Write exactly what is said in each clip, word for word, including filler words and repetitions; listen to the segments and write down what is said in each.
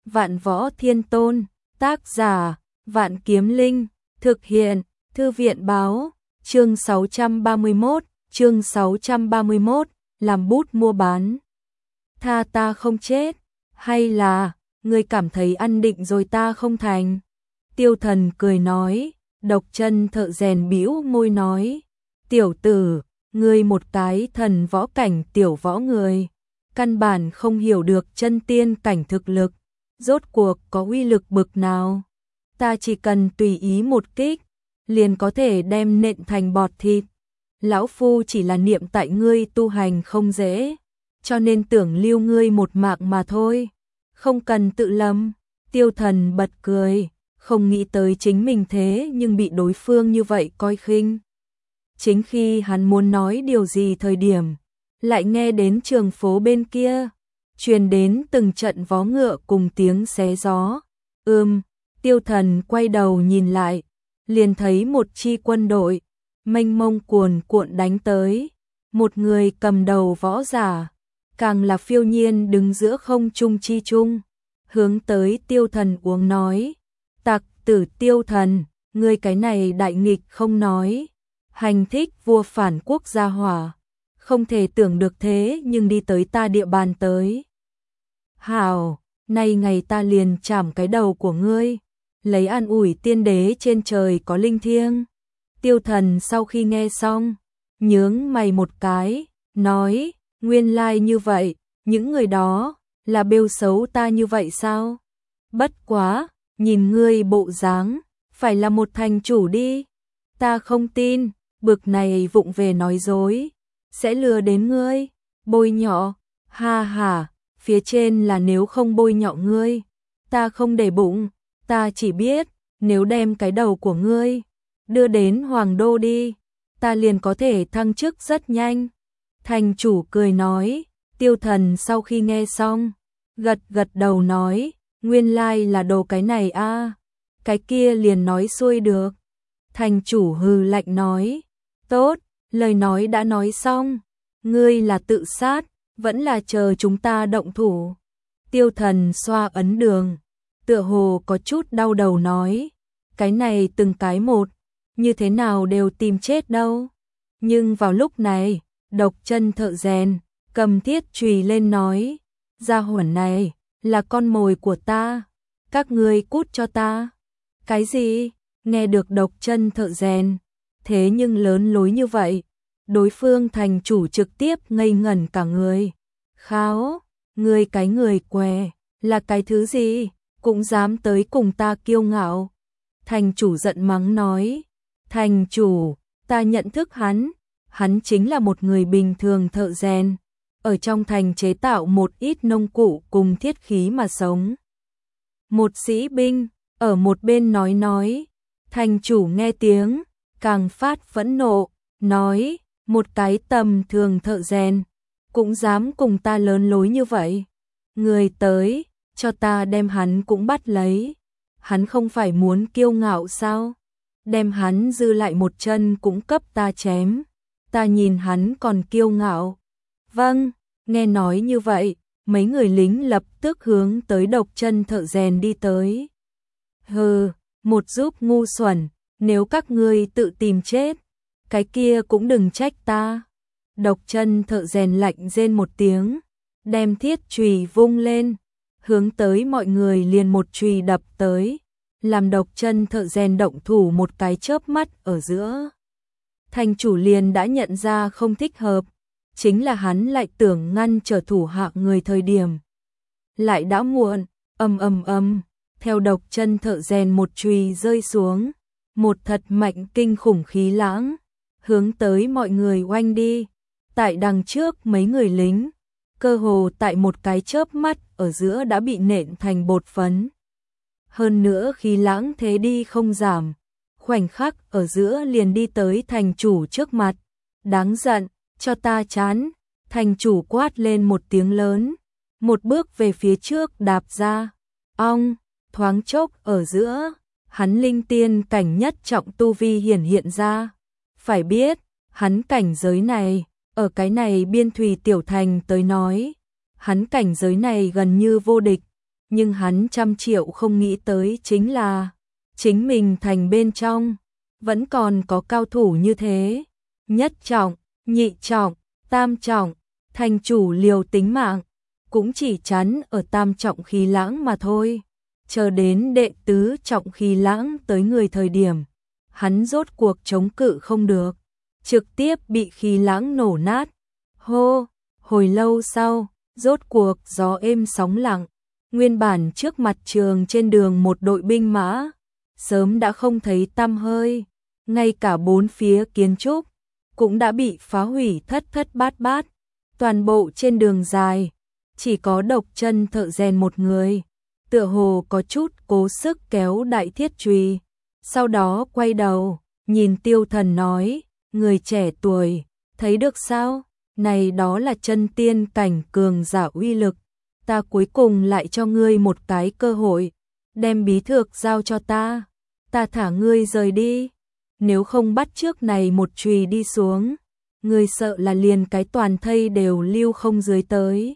Vạn Võ Thiên Tôn, tác giả, Vạn Kiếm Linh, thực hiện, Thư viện báo, chương sáu trăm ba mươi mốt, chương sáu trăm ba mươi mốt, làm bút mua bán. Tha ta không chết, hay là, ngươi cảm thấy ăn định rồi ta không thành? Tiêu Thần cười nói, Độc Chân Thợ Rèn bĩu môi nói, tiểu tử, ngươi một cái thần võ cảnh tiểu võ người, căn bản không hiểu được chân tiên cảnh thực lực, rốt cuộc có uy lực bực nào. Ta chỉ cần tùy ý một kích, liền có thể đem nện thành bọt thịt. Lão phu chỉ là niệm tại ngươi tu hành không dễ, cho nên tưởng lưu ngươi một mạng mà thôi, không cần tự lầm. Tiêu Thần bật cười, không nghĩ tới chính mình thế nhưng bị đối phương như vậy coi khinh. Chính khi hắn muốn nói điều gì thời điểm, lại nghe đến trường phố bên kia truyền đến từng trận vó ngựa cùng tiếng xé gió. Ừm, Tiêu Thần quay đầu nhìn lại, liền thấy một chi quân đội mênh mông cuồn cuộn đánh tới, một người cầm đầu võ giả, càng là phiêu nhiên đứng giữa không trung chi trung, hướng tới Tiêu Thần uống nói, tặc tử Tiêu Thần, ngươi cái này đại nghịch không nói, hành thích vua phản quốc gia hỏa, không thể tưởng được thế nhưng đi tới ta địa bàn tới. Hảo, nay ngày ta liền chảm cái đầu của ngươi, lấy an ủi tiên đế trên trời có linh thiêng. Tiêu Thần sau khi nghe xong, nhướng mày một cái, nói, nguyên lai như vậy, những người đó, là bêu xấu ta như vậy sao? Bất quá, nhìn ngươi bộ dáng, phải là một thành chủ đi. Ta không tin, bực này vụng về nói dối, sẽ lừa đến ngươi, bôi nhọ, ha ha, phía trên là nếu không bôi nhọ ngươi, ta không để bụng, ta chỉ biết, nếu đem cái đầu của ngươi đưa đến Hoàng Đô đi, ta liền có thể thăng chức rất nhanh. Thành chủ cười nói, Tiêu Thần sau khi nghe xong, gật gật đầu nói, nguyên lai là đồ cái này a, à, cái kia liền nói xuôi được. Thành chủ hừ lạnh nói, tốt, lời nói đã nói xong, ngươi là tự sát, vẫn là chờ chúng ta động thủ. Tiêu Thần xoa ấn đường, tựa hồ có chút đau đầu nói, cái này từng cái một, như thế nào đều tìm chết đâu. Nhưng vào lúc này, Độc Chân Thợ Rèn cầm thiết chùy lên nói, gia hỏa này là con mồi của ta, các ngươi cút cho ta. Cái gì? Nghe được Độc Chân Thợ Rèn, thế nhưng lớn lối như vậy, đối phương thành chủ trực tiếp ngây ngẩn cả người. Kháo, ngươi cái người què, là cái thứ gì, cũng dám tới cùng ta kiêu ngạo. Thành chủ giận mắng nói, thành chủ, ta nhận thức hắn, hắn chính là một người bình thường thợ rèn, ở trong thành chế tạo một ít nông cụ cùng thiết khí mà sống. Một sĩ binh, ở một bên nói nói, thành chủ nghe tiếng, càng phát phẫn nộ, nói, một cái tầm thường thợ rèn, cũng dám cùng ta lớn lối như vậy. Người tới, cho ta đem hắn cũng bắt lấy. Hắn không phải muốn kiêu ngạo sao? Đem hắn dư lại một chân cũng cấp ta chém. Ta nhìn hắn còn kiêu ngạo. Vâng, nghe nói như vậy, mấy người lính lập tức hướng tới Độc Chân Thợ Rèn đi tới. Hừ, một giúp ngu xuẩn, nếu các ngươi tự tìm chết, cái kia cũng đừng trách ta. Độc Chân Thợ Rèn lạnh rên một tiếng, đem thiết chùy vung lên, hướng tới mọi người liền một chùy đập tới, làm Độc Chân Thợ Rèn động thủ một cái chớp mắt ở giữa. Thành chủ liền đã nhận ra không thích hợp, chính là hắn lại tưởng ngăn trở thủ hạ người thời điểm. Lại đã muộn, ầm ầm ầm, theo Độc Chân Thợ Rèn một chùy rơi xuống, một thật mạnh kinh khủng khí lãng, hướng tới mọi người oanh đi. Tại đằng trước mấy người lính, cơ hồ tại một cái chớp mắt ở giữa đã bị nện thành bột phấn. Hơn nữa khí lãng thế đi không giảm, khoảnh khắc ở giữa liền đi tới thành chủ trước mặt. Đáng giận, cho ta chán. Thành chủ quát lên một tiếng lớn, một bước về phía trước đạp ra. Ong, thoáng chốc ở giữa, hắn linh tiên cảnh nhất trọng tu vi hiển hiện ra. Phải biết, hắn cảnh giới này, ở cái này biên thùy tiểu thành tới nói, hắn cảnh giới này gần như vô địch, nhưng hắn trăm triệu không nghĩ tới chính là chính mình thành bên trong vẫn còn có cao thủ như thế. Nhất trọng, nhị trọng, tam trọng, thành chủ liều tính mạng, cũng chỉ chắn ở tam trọng khí lãng mà thôi. Chờ đến đệ tứ trọng khí lãng tới người thời điểm, hắn rốt cuộc chống cự không được, trực tiếp bị khí lãng nổ nát. Hô, hồi lâu sau, rốt cuộc gió êm sóng lặng, nguyên bản trước mặt trường trên đường một đội binh mã, sớm đã không thấy tăm hơi, ngay cả bốn phía kiến trúc cũng đã bị phá hủy thất thất bát bát, toàn bộ trên đường dài, chỉ có Độc Chân Thợ Rèn một người, tựa hồ có chút cố sức kéo đại thiết chùy, sau đó quay đầu, nhìn Tiêu Thần nói, người trẻ tuổi, thấy được sao, này đó là chân tiên cảnh cường giả uy lực, ta cuối cùng lại cho ngươi một cái cơ hội, đem bí thược giao cho ta, ta thả ngươi rời đi, nếu không bắt trước này một chùy đi xuống, ngươi sợ là liền cái toàn thây đều lưu không dưới tới.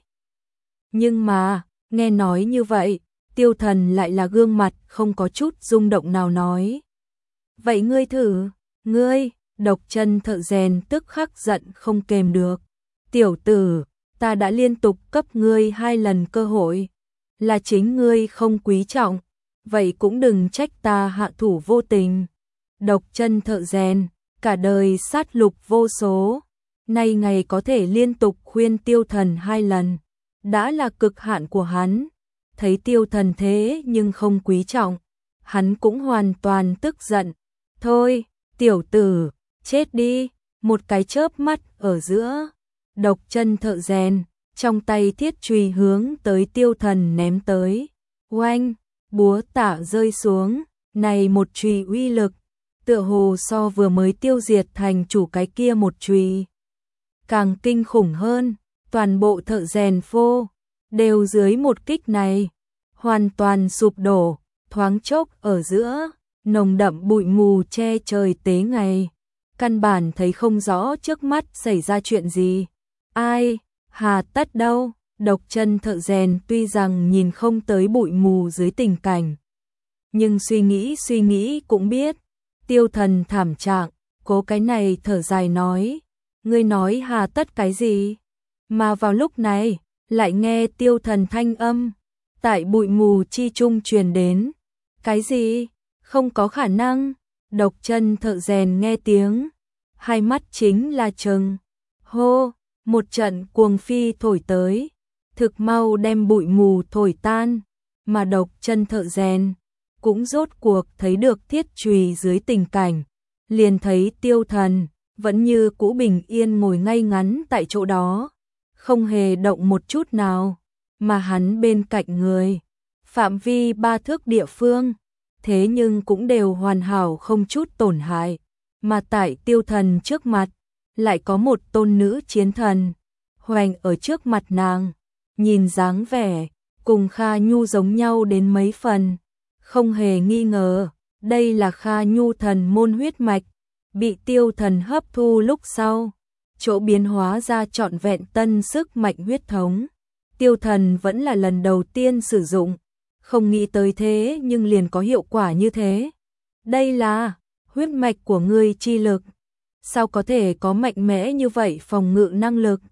Nhưng mà, nghe nói như vậy, Tiêu Thần lại là gương mặt không có chút rung động nào nói. Vậy ngươi thử, ngươi, Độc Chân Thợ Rèn tức khắc giận không kềm được. Tiểu tử, ta đã liên tục cấp ngươi hai lần cơ hội, là chính ngươi không quý trọng, vậy cũng đừng trách ta hạ thủ vô tình. Độc Chân Thợ Rèn, cả đời sát lục vô số, nay ngày có thể liên tục khuyên Tiêu Thần hai lần, đã là cực hạn của hắn. Thấy Tiêu Thần thế nhưng không quý trọng, hắn cũng hoàn toàn tức giận. Thôi, tiểu tử, chết đi, một cái chớp mắt ở giữa. Độc Chân Thợ Rèn, trong tay thiết chùy hướng tới Tiêu Thần ném tới. Oanh, búa tạ rơi xuống, này một chùy uy lực, tựa hồ so vừa mới tiêu diệt thành chủ cái kia một chùy càng kinh khủng hơn, toàn bộ thợ rèn phô đều dưới một kích này hoàn toàn sụp đổ, thoáng chốc ở giữa, nồng đậm bụi mù che trời tế ngày, căn bản thấy không rõ trước mắt xảy ra chuyện gì. Ai, hà tất đâu, Độc Chân Thợ Rèn tuy rằng nhìn không tới bụi mù dưới tình cảnh, nhưng suy nghĩ suy nghĩ cũng biết, Tiêu Thần thảm trạng, cố cái này thở dài nói, ngươi nói hà tất cái gì? Mà vào lúc này, lại nghe Tiêu Thần thanh âm, tại bụi mù chi trung truyền đến. Cái gì? Không có khả năng. Độc Chân Thợ Rèn nghe tiếng, hai mắt chính là trừng. Hô, một trận cuồng phi thổi tới, thực mau đem bụi mù thổi tan, mà Độc Chân Thợ Rèn cũng rốt cuộc thấy được thiết chùy dưới tình cảnh, liền thấy Tiêu Thần vẫn như cũ bình yên ngồi ngay ngắn tại chỗ đó, không hề động một chút nào, mà hắn bên cạnh người, phạm vi ba thước địa phương, thế nhưng cũng đều hoàn hảo không chút tổn hại, mà tại Tiêu Thần trước mặt, lại có một tôn nữ chiến thần, hoành ở trước mặt nàng, nhìn dáng vẻ, cùng Kha Nhu giống nhau đến mấy phần, không hề nghi ngờ, đây là Kha Nhu thần môn huyết mạch, bị Tiêu Thần hấp thu lúc sau, chỗ biến hóa ra trọn vẹn tân sức mạnh huyết thống. Tiêu Thần vẫn là lần đầu tiên sử dụng, không nghĩ tới thế nhưng liền có hiệu quả như thế. Đây là huyết mạch của ngươi chi lực, sao có thể có mạnh mẽ như vậy phòng ngự năng lực?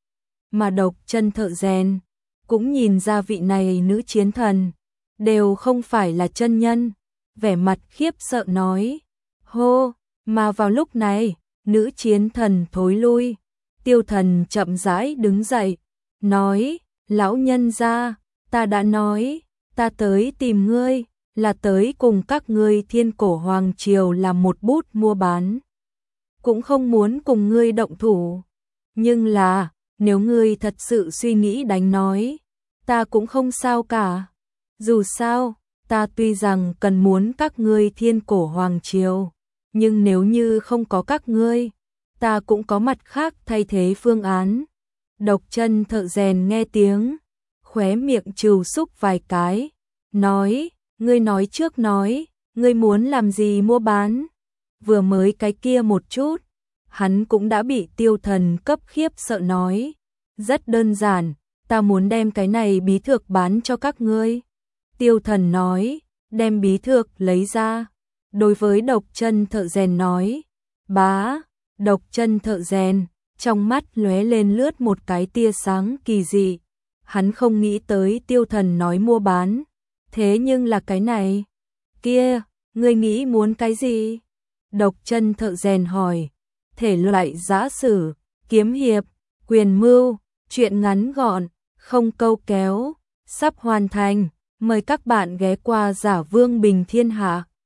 Mà Độc Chân Thợ Rèn cũng nhìn ra vị này nữ chiến thần đều không phải là chân nhân, vẻ mặt khiếp sợ nói, hô, mà vào lúc này, nữ chiến thần thối lui, Tiêu Thần chậm rãi đứng dậy, nói, lão nhân gia, ta đã nói, ta tới tìm ngươi, là tới cùng các ngươi Thiên Cổ Hoàng Triều làm một bút mua bán, cũng không muốn cùng ngươi động thủ, nhưng là, nếu ngươi thật sự suy nghĩ đánh nói, ta cũng không sao cả. Dù sao, ta tuy rằng cần muốn các ngươi Thiên Cổ Hoàng Triều, nhưng nếu như không có các ngươi, ta cũng có mặt khác thay thế phương án. Độc Chân Thợ Rèn nghe tiếng, khóe miệng trừ xúc vài cái, nói, ngươi nói trước nói, ngươi muốn làm gì mua bán? Vừa mới cái kia một chút, hắn cũng đã bị Tiêu Thần cấp khiếp sợ nói, rất đơn giản, ta muốn đem cái này bí thược bán cho các ngươi. Tiêu Thần nói, đem bí thược lấy ra. Đối với Độc Chân thợ rèn nói, bá, Độc Chân thợ rèn, trong mắt lóe lên lướt một cái tia sáng kỳ dị. Hắn không nghĩ tới Tiêu Thần nói mua bán, thế nhưng là cái này. Kia, ngươi nghĩ muốn cái gì? Độc Chân thợ rèn hỏi. Thể loại giã sử, kiếm hiệp, quyền mưu, truyện ngắn gọn, không câu kéo, sắp hoàn thành. Mời các bạn ghé qua Giả Vương Bình Thiên Hạ.